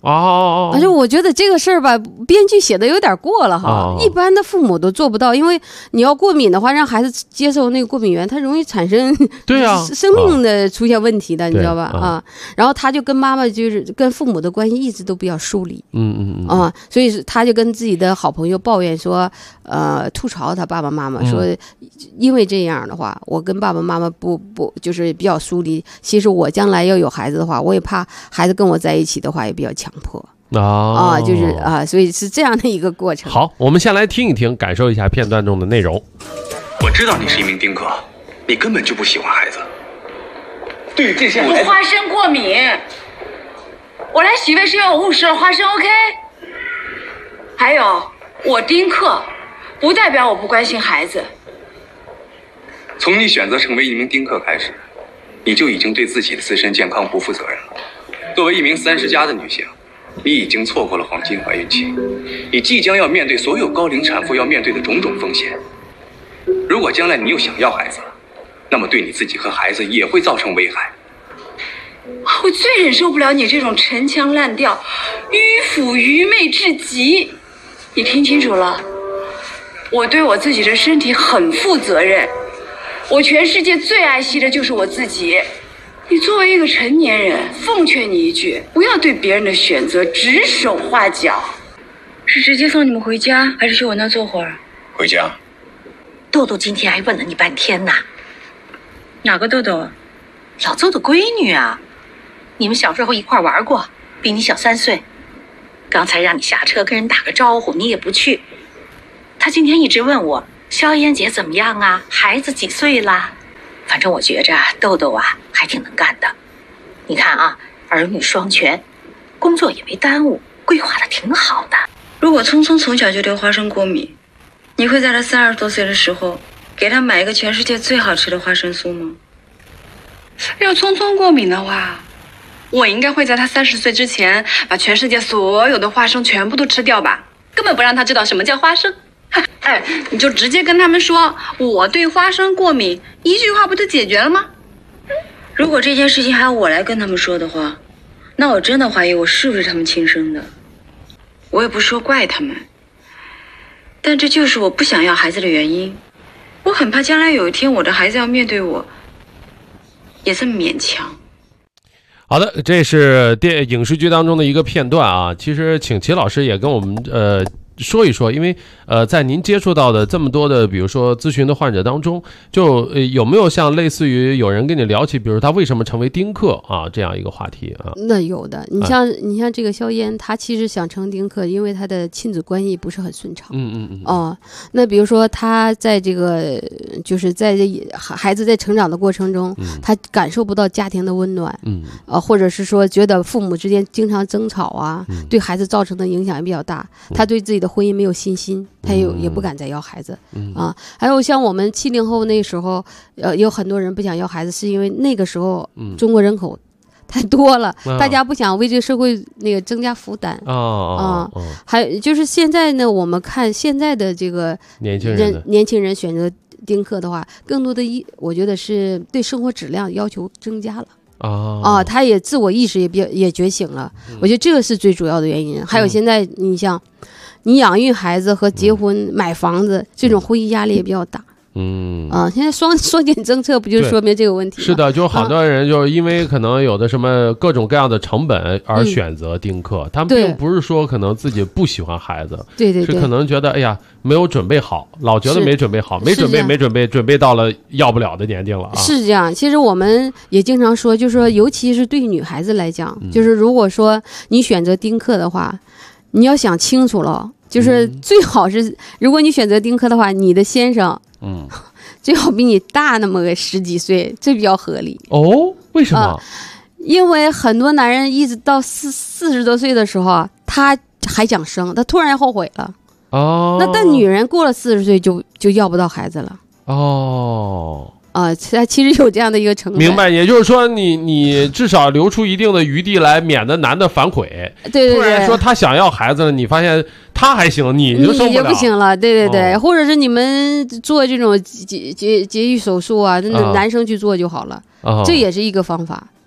哦，
而且我觉得这个事儿吧，编剧写的有点过了哈，一般的父母都做不到，因为你要过敏的话，让孩子接受那个过敏源，它容易产生生命的出现问题的，你知道吧？啊，然后他就跟妈妈就是跟父母的关系一直都比较疏离，所以他就跟自己的好朋友抱怨说，吐槽他爸爸妈妈说，因为这样的话，我跟爸爸妈妈不就是比较疏离。其实我将来要有孩子的话，我也怕孩子跟我在一起的话也比较强迫。就是所以是这样的一个过程。
好，我们先来听一听，感受一下片段中的内容。
我知道你是一名丁克，你根本就不喜欢孩子。对于这些孩子，
我花生过敏，我来洗胃是因为我误食了花生 ，OK？ 还有，我丁克，不代表我不关心孩子。
从你选择成为一名丁克开始，你就已经对自己的自身健康不负责任了。作为一名30+的女性，你已经错过了黄金怀孕期，你即将要面对所有高龄产妇要面对的种种风险。如果将来你又想要孩子了，那么对你自己和孩子也会造成危害。
我最忍受不了你这种陈腔滥调、迂腐愚昧至极。你听清楚了，我对我自己的身体很负责任，我全世界最爱惜的就是我自己。你作为一个成年人，奉劝你一句，不要对别人的选择指手画脚。是直接送你们回家，还是去我那坐会儿？
回家。
豆豆今天还问了你半天呢。哪个豆豆啊？老邹的闺女啊，你们小时候一块玩过，比你小3岁。刚才让你下车跟人打个招呼，你也不去。她今天一直问我萧燕姐怎么样啊，孩子几岁啦？反正我觉着豆豆啊还挺能干的。你看啊，儿女双全，工作也没耽误，规划的挺好的。如果聪聪从小就对花生过敏，你会在他30多岁的时候给他买一个全世界最好吃的花生酥吗？要聪聪过敏的话，我应该会在他30岁之前把全世界所有的花生全部都吃掉吧，根本不让他知道什么叫花生。哎，你就直接跟他们说我对花生过敏，一句话不就解决了吗？如果这件事情还要我来跟他们说的话，那我真的怀疑我是不是他们亲生的。我也不说怪他们，但这就是我不想要孩子的原因。我很怕将来有一天我的孩子要面对我也这么勉强。
好的，这是影视剧当中的一个片段啊。其实请齐老师也跟我们说一说，因为在您接触到的这么多的比如说咨询的患者当中，就有没有像类似于有人跟你聊起比如他为什么成为丁克啊这样一个话题啊？
那有的，你像这个萧燕，她其实想成丁克，因为她的亲子关系不是很顺畅。那比如说她在这个就是在孩子在成长的过程中，她感受不到家庭的温暖，或者是说觉得父母之间经常争吵啊，对孩子造成的影响也比较大，她对自己的婚姻没有信心，他也不敢再要孩子还有像我们70后那时候，有很多人不想要孩子，是因为那个时候中国人口太多了，大家不想为这个社会那个增加负担还就是现在呢，我们看现在的这个年轻人选择丁克的话，更多的我觉得是对生活质量要求增加了。他也自我意识也觉醒了，我觉得这个是最主要的原因。还有现在你像你养育孩子和结婚买房子这种婚姻压力也比较大。现在双减政策不就说明这个问题吗？
是的，就好多人就是因为可能有的什么各种各样的成本而选择丁克，他们并不是说可能自己不喜欢孩子，
对，
是可能觉得哎呀没有准备好，老觉得没准备好，没准备到了要不了的年龄了啊。
是这样，其实我们也经常说，就是说尤其是对女孩子来讲，就是如果说你选择丁克的话，你要想清楚了，就是最好是如果你选择丁克的话，你的先生最好比你大那么个10几岁，这比较合理。
为什么？
因为很多男人一直到40多岁的时候，他还想生，他突然后悔了。但女人过了40岁就要不到孩子了。它其实有这样的一个成本。
明白，也就是说你至少留出一定的余地来，免得男的反悔。
对，
突然说他想要孩子了，你发现他还行，你就生不了，
不行了。对，或者是你们做这种节育手术啊，那男生去做就好了。这也是一个方法。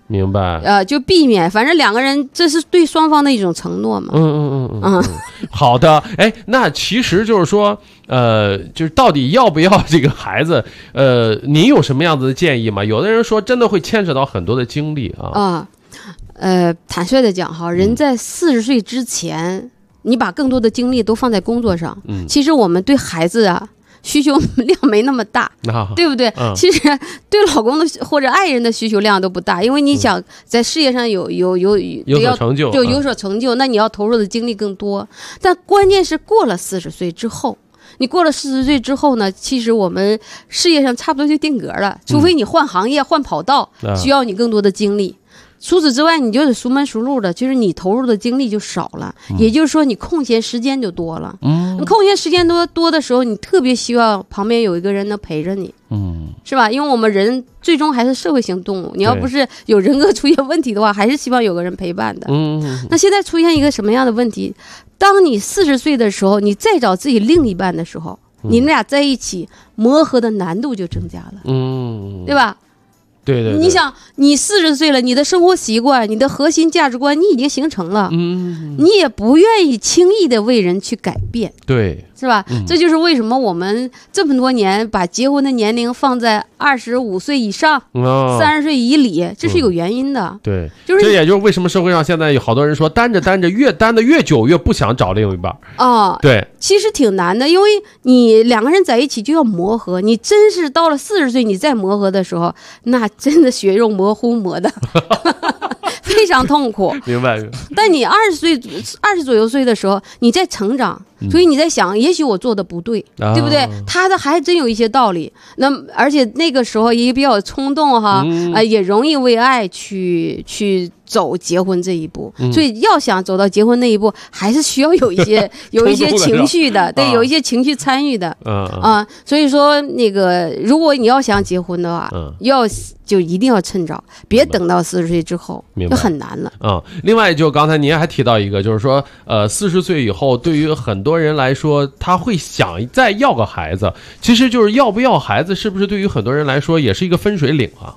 明白。
就避免，反正两个人这是对双方的一种承诺嘛。
好的，哎，那其实就是说，就是到底要不要这个孩子？您有什么样子的建议吗？有的人说真的会牵扯到很多的精力啊。
坦率的讲哈，人在40岁之前，你把更多的精力都放在工作上，其实我们对孩子啊需求量没那么大，对不对？其实对老公的或者爱人的需求量都不大，因为你想在事业上有
所成就，
就有所成就，那你要投入的精力更多。但关键是过了40岁之后。你过了40岁之后呢，其实我们事业上差不多就定格了，除非你换行业、换跑道，需要你更多的精力。除此之外，你就得熟门熟路的，就是你投入的精力就少了，也就是说你空闲时间就多了。你空闲时间多的时候，你特别希望旁边有一个人能陪着你，是吧？因为我们人最终还是社会性动物，你要不是有人格出现问题的话，还是希望有个人陪伴的。那现在出现一个什么样的问题？当你40岁的时候，你再找自己另一半的时候，你们俩在一起磨合的难度就增加了，对吧？
对，
你想，你40岁了，你的生活习惯、你的核心价值观，你已经形成了，你也不愿意轻易的为人去改变，
对，
是吧？这就是为什么我们这么多年把结婚的年龄放在25岁以上、30岁以里，这是有原因的。
对，
就是
这也就是为什么社会上现在有好多人说单着越单的越久越不想找另一半。对，
其实挺难的，因为你两个人在一起就要磨合，你真是到了40岁你再磨合的时候，那真的血肉模糊磨的非常痛苦。
明白。
但你20左右岁的时候，你在成长，所以你在想，也许我做的不对，对不对？他的还真有一些道理。那而且那个时候也比较冲动哈，也容易为爱去走结婚这一步，所以要想走到结婚那一步，还是需要有一些情绪的，对，有一些情绪参与的，所以说那个，如果你要想结婚的话，就一定要趁早，别等到40岁之后，就很难了。
另外就刚才您还提到一个，就是说，40岁以后，对于很多人来说，他会想再要个孩子，其实就是要不要孩子，是不是对于很多人来说也是一个分水岭啊？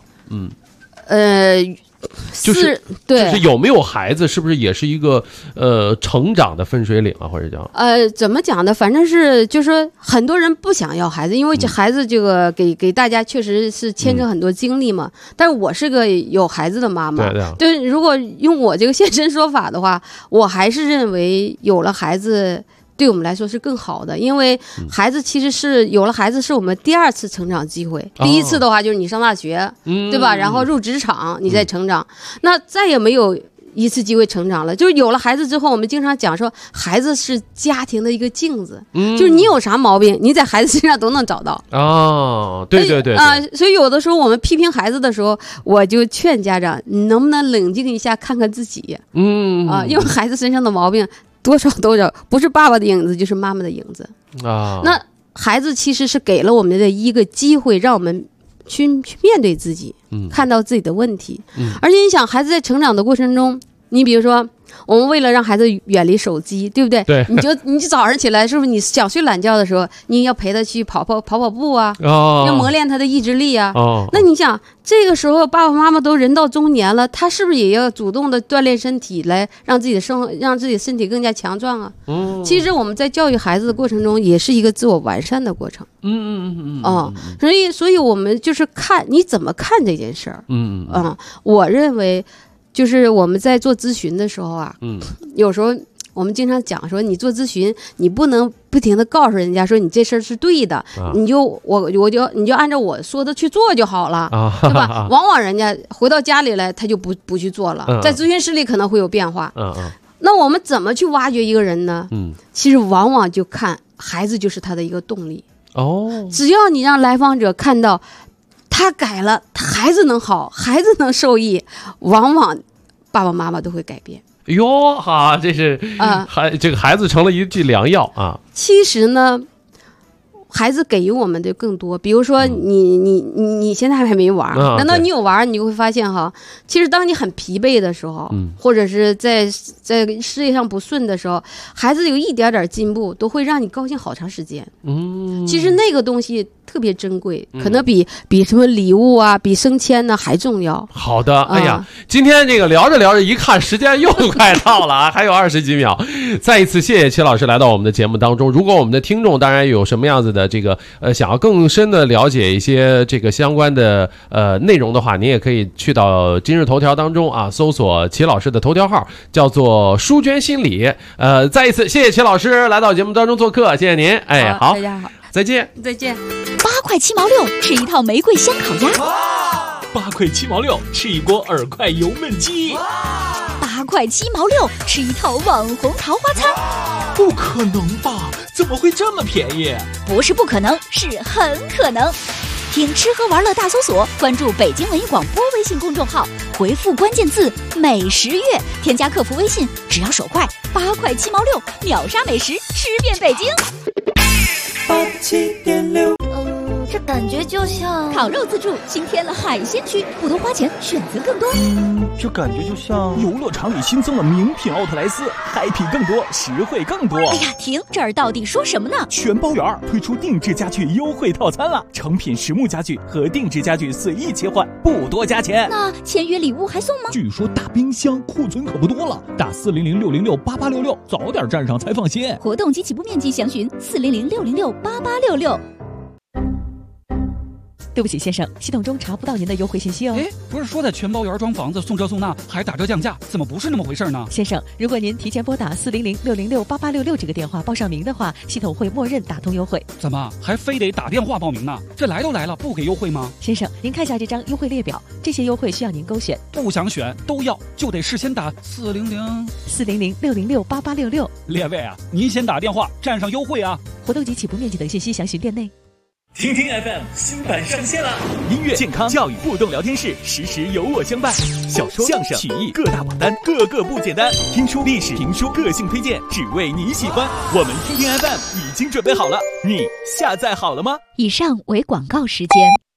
就是有没有孩子，是不是也是一个成长的分水岭啊，或者叫
怎么讲呢？反正是就是很多人不想要孩子，因为这孩子这个给大家确实是牵扯很多精力嘛。但是我是个有孩子的妈妈，对，如果用我这个现身说法的话，我还是认为有了孩子对我们来说是更好的，因为孩子其实是有了孩子是我们第2次成长机会。第一次的话就是你上大学，对吧？然后入职场，你再成长，那再也没有一次机会成长了。就是有了孩子之后，我们经常讲说，孩子是家庭的一个镜子，就是你有啥毛病，你在孩子身上都能找到。
对
所以有的时候我们批评孩子的时候，我就劝家长，你能不能冷静一下，看看自己。因为孩子身上的毛病多少都有，不是爸爸的影子就是妈妈的影子那孩子其实是给了我们的一个机会，让我们去面对自己，看到自己的问题。而且你想，孩子在成长的过程中，你比如说我们为了让孩子远离手机，对不对？
对，
你早上起来，是不是你想睡懒觉的时候，你要陪他去跑步啊，要磨练他的意志力啊。那你想，这个时候爸爸妈妈都人到中年了，他是不是也要主动的锻炼身体，来让自己的身体更加强壮啊？其实我们在教育孩子的过程中，也是一个自我完善的过程。所以我们就是看你怎么看这件事儿。我认为。就是我们在做咨询的时候啊，有时候我们经常讲说，你做咨询，你不能不停的告诉人家说你这事儿是对的，你就按照我说的去做就好了，对吧？往往人家回到家里来，他就不去做了，在咨询室里可能会有变化。那我们怎么去挖掘一个人呢？其实往往就看孩子就是他的一个动力。只要你让来访者看到他改了，孩子能好，孩子能受益，往往爸爸妈妈都会改变。
哟哈，这是这个孩子成了一剂良药啊。
其实呢，孩子给予我们的更多。比如说你现在还没玩，难道你有玩，你就会发现哈，其实当你很疲惫的时候，或者是在事业上不顺的时候，孩子有一点点进步，都会让你高兴好长时间。其实那个东西特别珍贵，可能比什么礼物啊，比升迁呢还重要。
好的，哎呀，今天这个聊着聊着，一看时间又快到了啊，还有20几秒。再一次谢谢齐老师来到我们的节目当中。如果我们的听众当然有什么样子的这个想要更深的了解一些这个相关的内容的话，您也可以去到今日头条当中啊，搜索齐老师的头条号，叫做书娟心理。再一次谢谢齐老师来到节目当中做客，谢谢您。哎，好，
大家好，
再见，
再见。
8块7毛6，吃一套玫瑰香烤鸭。
8块7毛6，吃一锅耳快油焖鸡。
8块7毛6，吃一套网红桃花餐。
不可能吧？怎么会这么便宜？
不是不可能，是很可能。听吃喝玩乐大搜索，关注北京文艺广播微信公众号，回复关键字美食月，添加客服微信，只要手快，8块7毛6，秒杀美食，吃遍北京。
87.6，
这感觉就像烤肉自助新添了海鲜区，不多花钱，选择更多。
这感觉就像游乐场里新增了名品奥特莱斯，happy更多，实惠更多。
哎呀，停！这儿到底说什么呢？
全包圆推出定制家具优惠套餐了，成品实木家具和定制家具随意切换，不多加钱。
那签约礼物还送吗？
据说大冰箱库存可不多了，打400-606-8866，早点站上才放心。
活动及起步面积详询400-606-8866。
对不起，先生，系统中查不到您的优惠信息哦。
哎，不是说在全包圆装房子送这送那，还打折降价，怎么不是那么回事呢？
先生，如果您提前拨打400-606-8866这个电话报上名的话，系统会默认打通优惠。
怎么还非得打电话报名呢？这来都来了，不给优惠吗？
先生，您看下这张优惠列表，这些优惠需要您勾选。
不想选都要，就得事先打
400-606-8866。
列位啊，您先打电话占上优惠啊！
活动及起步面积等信息详询店内。
听听 FM 新版上线了，音乐、健康、教育、互动聊天室，时时有我相伴。小说、相声、曲艺各大榜单，个个不简单。听书、历史、评书，个性推荐，只为你喜欢。我们听听 FM 已经准备好了，你下载好了吗？
以上为广告时间。